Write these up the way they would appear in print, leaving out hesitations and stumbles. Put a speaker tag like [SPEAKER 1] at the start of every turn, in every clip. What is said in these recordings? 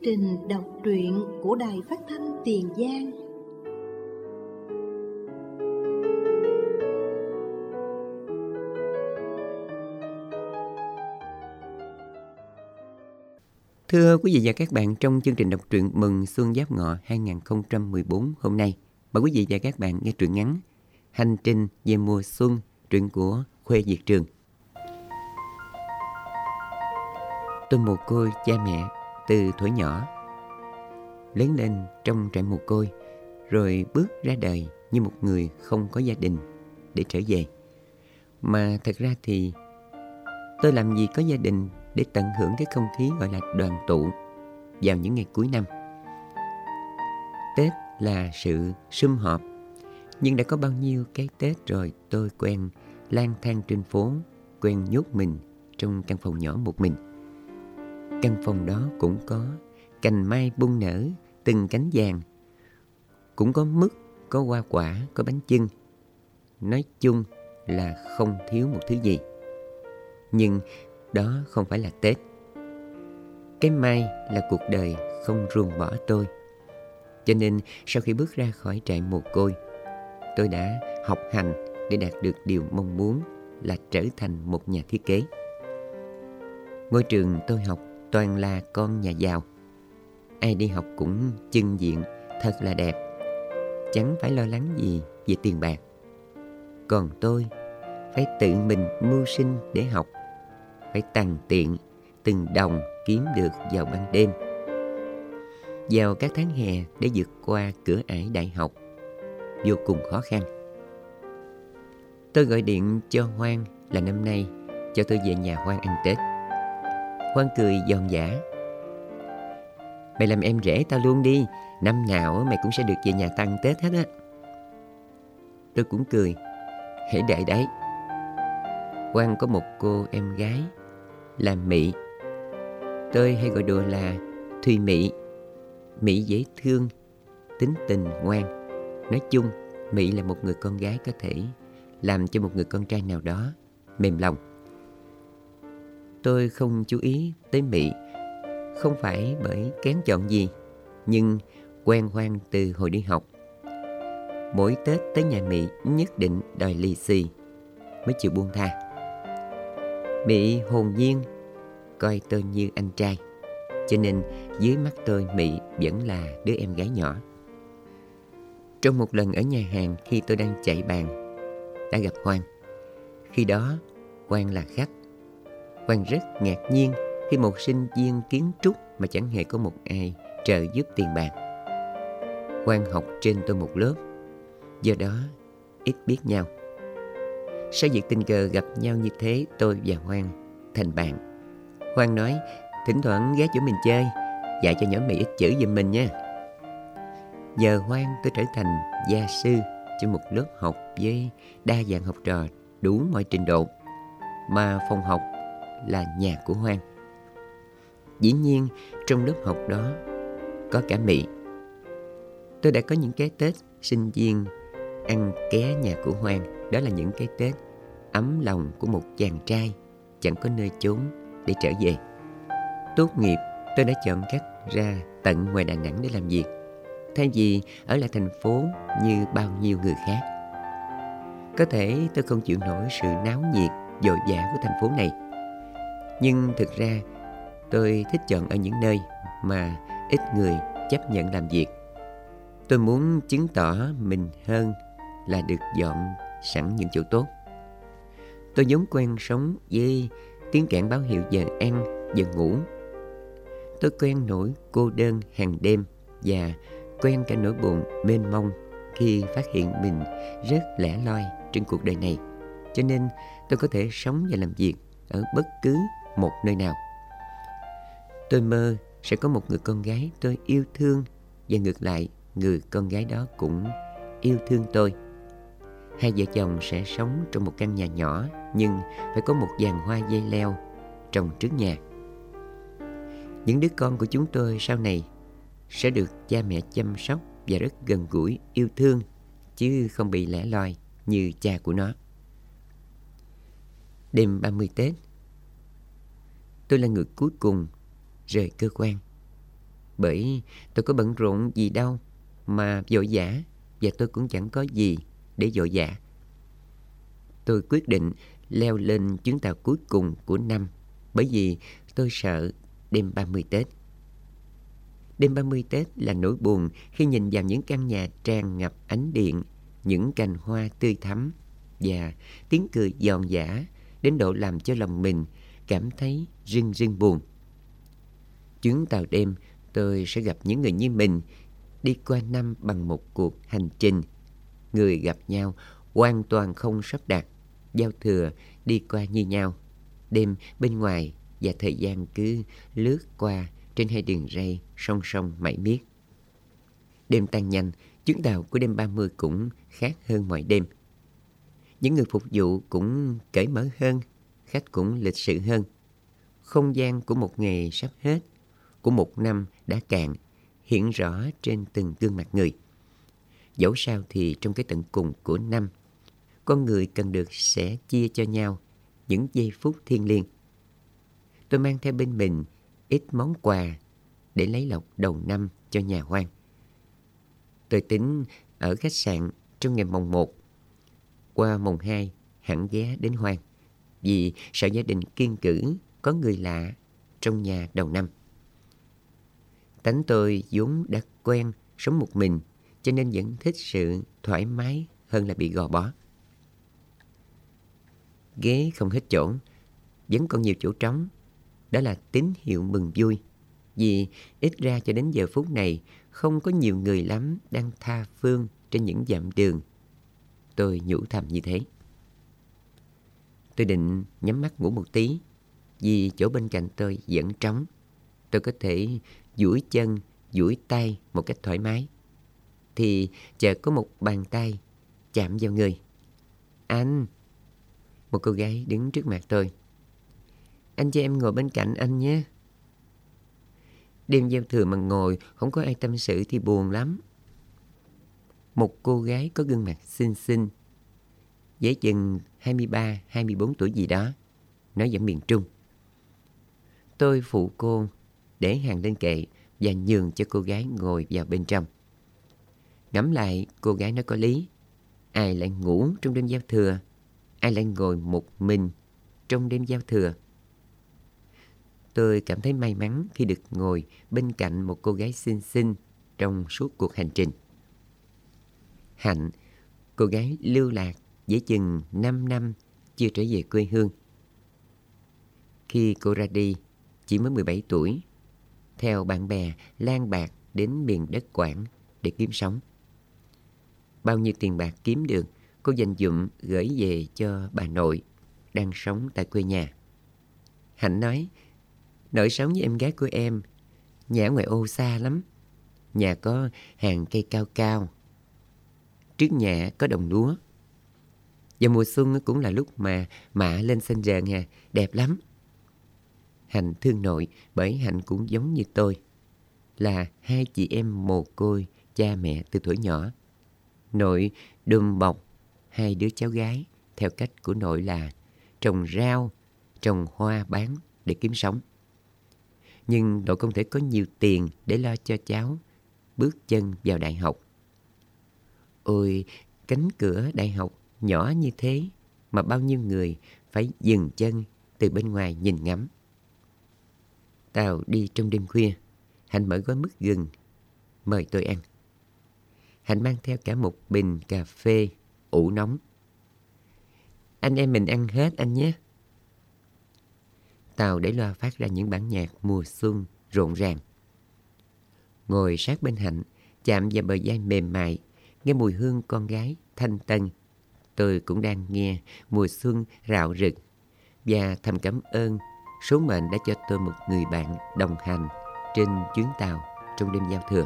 [SPEAKER 1] trình đọc truyện của Đài Phát thanh Tiền Giang.
[SPEAKER 2] Thưa quý vị và các bạn, trong chương trình đọc truyện mừng Xuân Giáp Ngọ 2014 hôm nay, mời quý vị và các bạn nghe truyện ngắn Hành trình về mùa xuân, truyện của Khuê Việt Trường. Tôi mồ côi cha mẹ từ thuở nhỏ, lớn lên trong trại mồ côi, rồi bước ra đời như một người không có gia đình để trở về. Mà thật ra thì tôi làm gì có gia đình để tận hưởng cái không khí gọi là đoàn tụ vào những ngày cuối năm. Tết là sự sum họp, nhưng đã có bao nhiêu cái Tết rồi tôi quen lang thang trên phố, quen nhốt mình trong căn phòng nhỏ một mình. Căn phòng đó cũng có cành mai bung nở, từng cánh vàng, cũng có mứt, có hoa quả, có bánh chưng. Nói chung là không thiếu một thứ gì. Nhưng đó không phải là Tết. Cái mai là cuộc đời không ruồng bỏ tôi. Cho nên sau khi bước ra khỏi trại mồ côi, tôi đã học hành để đạt được điều mong muốn là trở thành một nhà thiết kế. Ngôi trường tôi học toàn là con nhà giàu. Ai đi học cũng chưng diện thật là đẹp, chẳng phải lo lắng gì về tiền bạc. Còn tôi phải tự mình mưu sinh để học, phải tằn tiện từng đồng kiếm được vào ban đêm, vào các tháng hè để vượt qua cửa ải đại học vô cùng khó khăn. Tôi gọi điện cho Hoan là năm nay cho tôi về nhà Hoan ăn Tết. Hoan cười giòn giã: "Mày làm em rể tao luôn đi, năm nào mày cũng sẽ được về nhà ta ăn Tết hết á." Tôi cũng cười: "Hãy đợi đấy." Hoan có một cô em gái là Mị. Tôi hay gọi đùa là Thùy Mị. Mị dễ thương, tính tình ngoan. Nói chung, Mị là một người con gái có thể làm cho một người con trai nào đó mềm lòng. Tôi không chú ý tới Mị, không phải bởi kén chọn gì, nhưng quen Hoan từ hồi đi học. Mỗi Tết tới nhà Mị nhất định đòi lì xì mới chịu buông tha. Mị hồn nhiên coi tôi như anh trai, cho nên dưới mắt tôi Mị vẫn là đứa em gái nhỏ. Trong một lần ở nhà hàng, khi tôi đang chạy bàn, đã gặp Hoan. Khi đó Hoan là khách. Hoan rất ngạc nhiên khi một sinh viên kiến trúc mà chẳng hề có một ai trợ giúp tiền bạc. Hoan học trên tôi một lớp, do đó ít biết nhau. Sau việc tình cờ gặp nhau như thế, tôi và Hoan thành bạn. Hoan nói thỉnh thoảng ghé chỗ mình chơi, dạy cho nhỏ Mị ít chữ giùm mình nha. Giờ Hoan tôi trở thành gia sư cho một lớp học với đa dạng học trò đủ mọi trình độ, mà phòng học là nhà của Hoan. Dĩ nhiên trong lớp học đó có cả Mị. Tôi đã có những cái Tết sinh viên ăn ké nhà của Hoan. Đó là những cái Tết ấm lòng của một chàng trai chẳng có nơi chốn để trở về. Tốt nghiệp, tôi đã chọn cách ra tận ngoài Đà Nẵng để làm việc, thay vì ở lại thành phố như bao nhiêu người khác. Có thể tôi không chịu nổi sự náo nhiệt, vội vã của thành phố này, nhưng thực ra tôi thích chọn ở những nơi mà ít người chấp nhận làm việc. Tôi muốn chứng tỏ mình hơn là được dọn sẵn những chỗ tốt. Tôi vốn quen sống với tiếng kẽn báo hiệu giờ ăn, giờ ngủ. Tôi quen nỗi cô đơn hàng đêm và quen cả nỗi buồn mênh mông khi phát hiện mình rất lẻ loi trên cuộc đời này. Cho nên tôi có thể sống và làm việc ở bất cứ một nơi nào. Tôi mơ sẽ có một người con gái tôi yêu thương, và ngược lại, người con gái đó cũng yêu thương tôi. Hai vợ chồng sẽ sống trong một căn nhà nhỏ, nhưng phải có một giàn hoa dây leo trồng trước nhà. Những đứa con của chúng tôi sau này sẽ được cha mẹ chăm sóc và rất gần gũi, yêu thương, chứ không bị lẻ loi như cha của nó. Đêm 30 Tết, tôi là người cuối cùng rời cơ quan. Bởi tôi có bận rộn gì đâu mà vội vã, và tôi cũng chẳng có gì để vội vã. Tôi quyết định leo lên chuyến tàu cuối cùng của năm, bởi vì tôi sợ đêm 30 Tết. Đêm 30 Tết là nỗi buồn khi nhìn vào những căn nhà tràn ngập ánh điện, những cành hoa tươi thắm và tiếng cười giòn giã đến độ làm cho lòng mình cảm thấy rưng rưng buồn. Chuyến tàu đêm tôi sẽ gặp những người như mình, đi qua năm bằng một cuộc hành trình. Người gặp nhau hoàn toàn không sắp đặt, giao thừa đi qua như nhau. Đêm bên ngoài và thời gian cứ lướt qua trên hai đường ray song song mãi miết. Đêm tan nhanh, chuyến tàu của đêm 30 cũng khác hơn mọi đêm. Những người phục vụ cũng cởi mở hơn, khách cũng lịch sự hơn. Không gian của một ngày sắp hết, của một năm đã cạn, hiện rõ trên từng gương mặt người. Dẫu sao thì trong cái tận cùng của năm, con người cần được sẻ chia cho nhau những giây phút thiêng liêng. Tôi mang theo bên mình ít món quà để lấy lộc đầu năm cho nhà hoang. Tôi tính ở khách sạn trong ngày mồng 1. Qua mồng 2 hẳn ghé đến hoang, vì sợ gia đình kiêng cữ có người lạ trong nhà đầu năm. Tánh tôi vốn đã quen sống một mình, cho nên vẫn thích sự thoải mái hơn là bị gò bó. Ghế không hết chỗ, vẫn còn nhiều chỗ trống. Đó là tín hiệu mừng vui, vì ít ra cho đến giờ phút này không có nhiều người lắm đang tha phương trên những dặm đường. Tôi nhủ thầm như thế. Tôi định nhắm mắt ngủ một tí, vì chỗ bên cạnh tôi vẫn trống. Tôi có thể duỗi chân, duỗi tay một cách thoải mái. Thì chợt có một bàn tay chạm vào người. Anh! Một cô gái đứng trước mặt tôi. Anh cho em ngồi bên cạnh anh nhé. Đêm giao thừa mà ngồi không có ai tâm sự thì buồn lắm. Một cô gái có gương mặt xinh xinh, dễ chừng 23-24 tuổi gì đó, nói giọng miền Trung. Tôi phụ cô để hàng lên kệ và nhường cho cô gái ngồi vào bên trong. Ngẫm lại, cô gái nói có lý. Ai lại ngủ trong đêm giao thừa? Ai lại ngồi một mình trong đêm giao thừa? Tôi cảm thấy may mắn khi được ngồi bên cạnh một cô gái xinh xinh trong suốt cuộc hành trình. Hạnh, cô gái lưu lạc dễ chừng 5 năm chưa trở về quê hương. Khi cô ra đi, chỉ mới 17 tuổi, theo bạn bè lang bạc đến miền đất Quảng để kiếm sống. Bao nhiêu tiền bạc kiếm được, cô dành dụm gửi về cho bà nội đang sống tại quê nhà. Hạnh nói, nội sống với em gái của em, nhà ở ngoài ô xa lắm. Nhà có hàng cây cao cao, trước nhà có đồng lúa. Và mùa xuân cũng là lúc mà mạ lên xanh rờn hà, đẹp lắm. Hạnh thương nội bởi Hạnh cũng giống như tôi, là hai chị em mồ côi cha mẹ từ thuở nhỏ. Nội đùm bọc hai đứa cháu gái theo cách của nội là trồng rau, trồng hoa bán để kiếm sống. Nhưng nội không thể có nhiều tiền để lo cho cháu bước chân vào đại học. Ôi, cánh cửa đại học nhỏ như thế mà bao nhiêu người phải dừng chân từ bên ngoài nhìn ngắm. Tàu đi trong đêm khuya, Hạnh mở gói mứt gừng mời tôi ăn. Hạnh mang theo cả một bình cà phê ủ nóng. Anh em mình ăn hết anh nhé. Tàu để loa phát ra những bản nhạc mùa xuân rộn ràng. Ngồi sát bên Hạnh, chạm vào bờ vai mềm mại, nghe mùi hương con gái thanh tân. Tôi cũng đang nghe mùa xuân rạo rực và thầm cảm ơn số mệnh đã cho tôi một người bạn đồng hành trên chuyến tàu trong đêm giao thừa.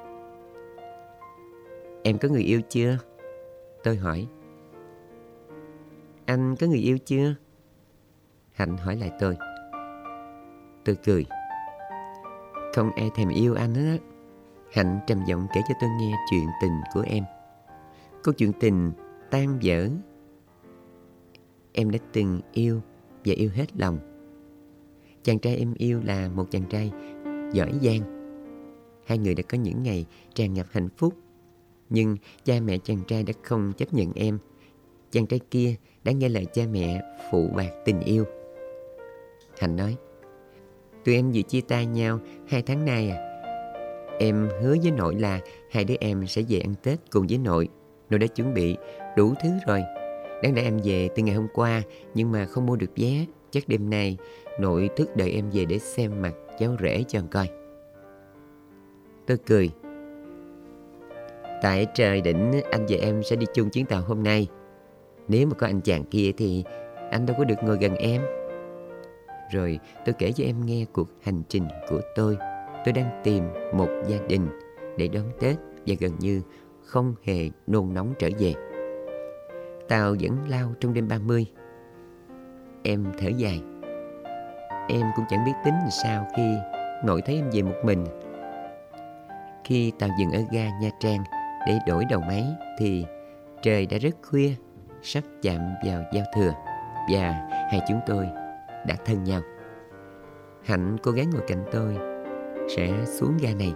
[SPEAKER 2] Em có người yêu chưa? Tôi hỏi. Anh có người yêu chưa? Hạnh hỏi lại tôi. Tôi cười. Không ai thèm yêu anh hết. Hạnh trầm giọng kể cho tôi nghe chuyện tình của em. Câu chuyện tình tan vỡ. Em đã từng yêu và yêu hết lòng. Chàng trai em yêu là một chàng trai giỏi giang, hai người đã có những ngày tràn ngập hạnh phúc. Nhưng cha mẹ chàng trai đã không chấp nhận em. Chàng trai kia đã nghe lời cha mẹ phụ bạc tình yêu. Hạnh nói, tụi em vừa chia tay nhau 2 tháng nay à. Em hứa với nội là 2 đứa em sẽ về ăn Tết cùng với nội. Nội đã chuẩn bị đủ thứ rồi. Đáng lẽ em về từ ngày hôm qua, nhưng mà không mua được vé. Chắc đêm nay nội thức đợi em về để xem mặt cháu rể cho anh coi. Tôi cười. Tại trời định anh và em sẽ đi chung chuyến tàu hôm nay. Nếu mà có anh chàng kia thì anh đâu có được ngồi gần em. Rồi tôi kể cho em nghe cuộc hành trình của tôi. Tôi đang tìm một gia đình để đón Tết và gần như không hề nôn nóng trở về. Tàu vẫn lao trong đêm 30. Em thở dài. Em cũng chẳng biết tính sao khi nội thấy em về một mình. Khi tàu dừng ở ga Nha Trang để đổi đầu máy thì trời đã rất khuya, sắp chạm vào giao thừa và hai chúng tôi đã thân nhau. Hạnh cố gắng ngồi cạnh tôi sẽ xuống ga này.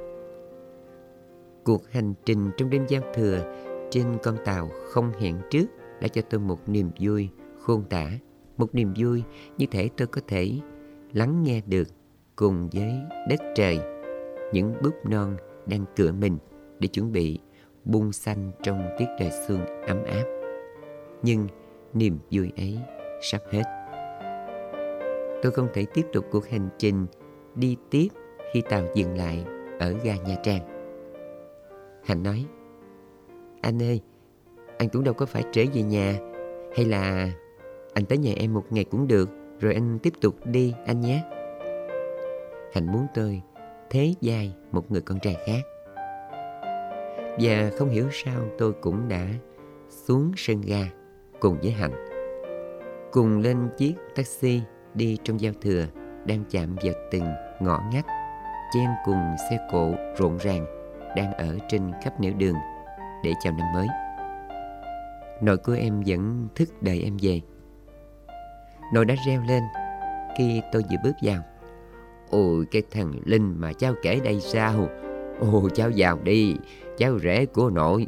[SPEAKER 2] Cuộc hành trình trong đêm giao thừa trên con tàu không hẹn trước đã cho tôi một niềm vui khôn tả. Một niềm vui như thể tôi có thể lắng nghe được cùng với đất trời những búp non đang cựa mình để chuẩn bị bung xanh trong tiết trời xuân ấm áp. Nhưng niềm vui ấy sắp hết. Tôi không thể tiếp tục cuộc hành trình đi tiếp khi tàu dừng lại ở ga Nha Trang. Hạnh nói, anh ơi, anh cũng đâu có phải trở về nhà. Hay là anh tới nhà em một ngày cũng được, rồi anh tiếp tục đi anh nhé. Hạnh muốn tôi thế vai một người con trai khác. Và không hiểu sao tôi cũng đã xuống sân ga cùng với Hạnh. Cùng lên chiếc taxi đi trong giao thừa đang chạm vào từng ngõ ngách, chen cùng xe cộ rộn ràng đang ở trên khắp nẻo đường để chào năm mới. Nội của em vẫn thức đợi em về. Nội đã reo lên khi tôi vừa bước vào. Ôi cái thằng Linh mà cháu kể đây sao? Ồ cháu vào đi, cháu rể của nội.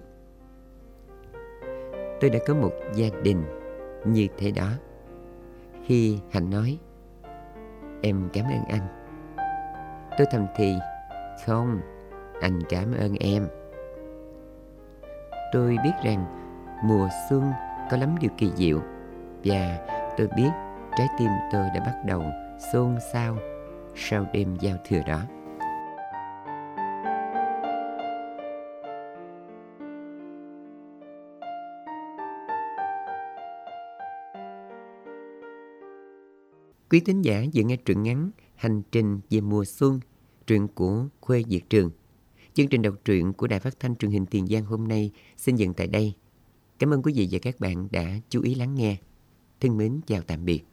[SPEAKER 2] Tôi đã có một gia đình như thế đó. Khi Hạnh nói, em cảm ơn anh, tôi thầm thì, không, anh cảm ơn em. Tôi biết rằng mùa xuân có lắm điều kỳ diệu. Và tôi biết trái tim tôi đã bắt đầu xôn xao sau đêm giao thừa đó. Quý thính giả vừa nghe truyện ngắn Hành trình về mùa xuân, truyện của Khuê Việt Trường. Chương trình đọc truyện của Đài Phát thanh Truyền hình Tiền Giang hôm nay xin dừng tại đây. Cảm ơn quý vị và các bạn đã chú ý lắng nghe. Thân mến chào tạm biệt.